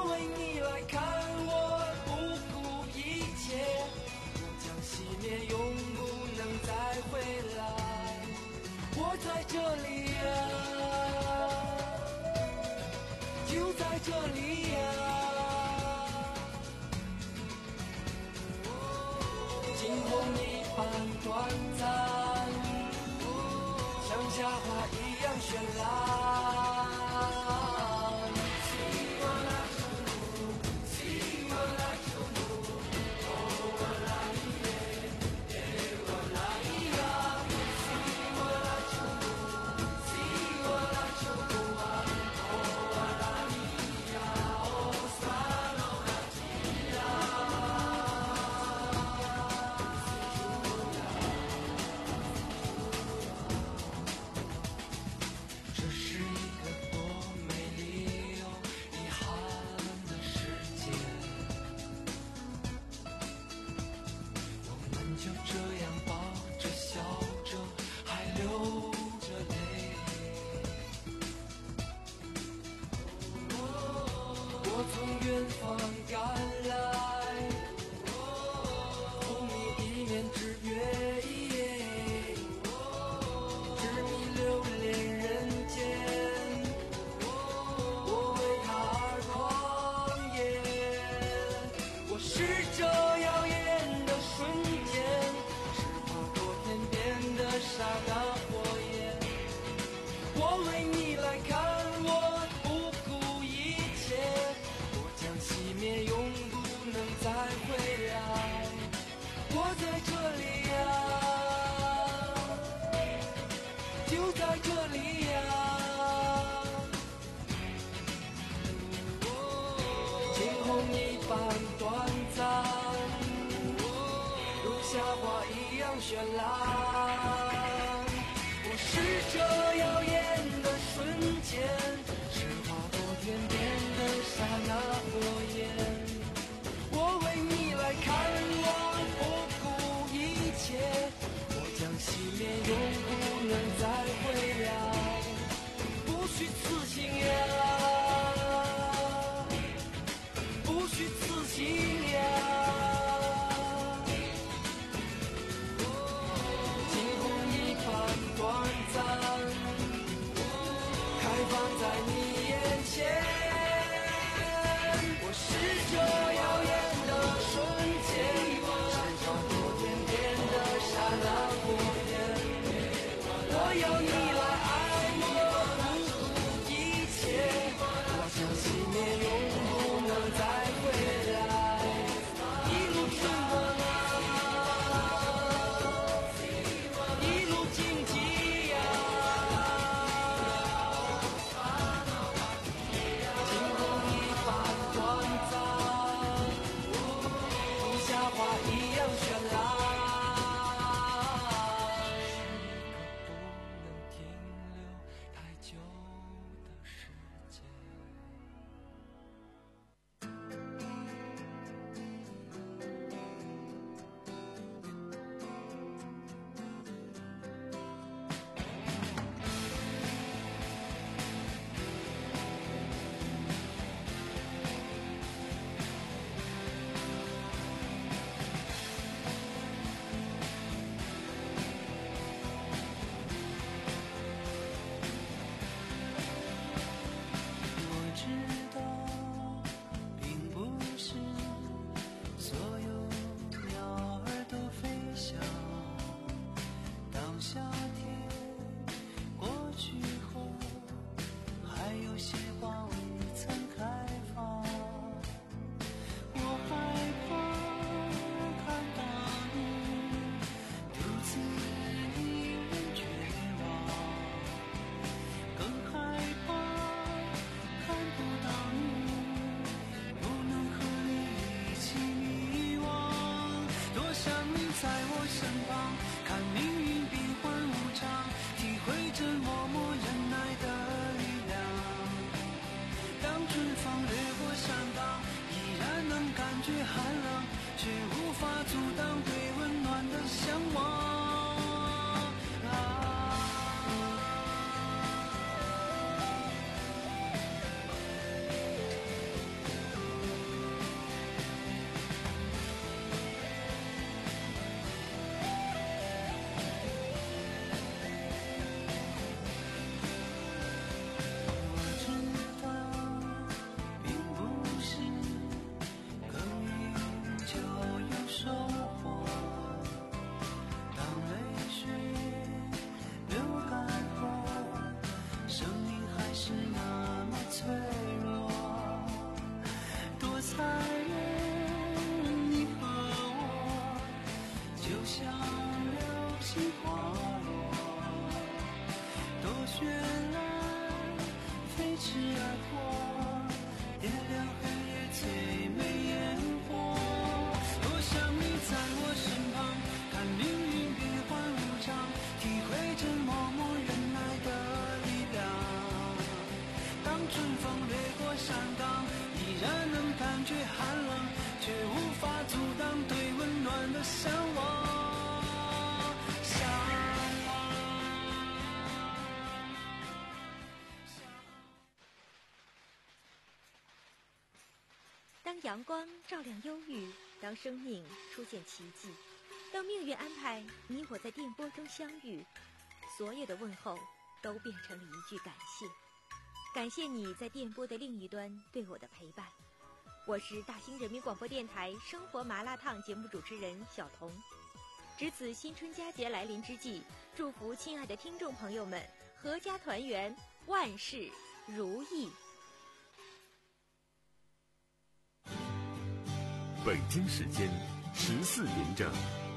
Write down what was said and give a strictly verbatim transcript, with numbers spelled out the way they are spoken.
为你来看，我不顾一切，我将熄灭，永不能再回来。我在这里啊，就在这里啊，惊鸿一般短暂，像夏花一样绚烂。我从远方赶来，赴你一面之约，执迷流连人间，我为他而狂野。我是这耀眼的瞬间，是划过天边的刹那火焰。我为你来看，我不顾一切，熄灭，永不能再回来。我在这里呀、啊，就在这里呀、啊，惊鸿一般短暂，如夏花一样绚烂。我是这耀眼的瞬间，是划过天边的刹那火焰。我为你来看，我不顾一切，我将熄灭，永不能再回来。不虚此行呀，不虚此行呀。惊鸿一般短暂，开放在你眼前。我是这耀眼的瞬间，是划过天边的刹那火焰。我要你来爱我，不顾一切，我将熄灭，永不能再回来。一路春风啊，一路荆棘呀，惊鸿一般短暂，如夏花一样绚烂。是一个不能停留太久的时间。 我知道，并不是所有鸟儿都飞翔。当夏天过去后，还有些花未曾开放。我害怕看到你独自一人绝望，更害怕看不到你，不能和你一起迷惘。多想你在我身旁，看命运变幻无常，体会着默默忍耐的力量。当春风掠过山岗，依然能感觉寒冷，却无法阻挡对温暖的向往。 之而活，点亮黑夜最美烟火。多想你在我身旁，看命运变幻无常，体会着默默忍耐的力量。当春风掠过山岗，依然能感觉寒冷，却无法阻挡对温暖的向往。 当阳光照亮忧郁，当生命出现奇迹，当命运安排你我在电波中相遇，所有的问候都变成了一句感谢。感谢你在电波的另一端对我的陪伴。我是大兴人民广播电台生活麻辣烫节目主持人小彤。值此新春佳节来临之际，祝福亲爱的听众朋友们阖家团圆，万事如意。 北京时间十四点整。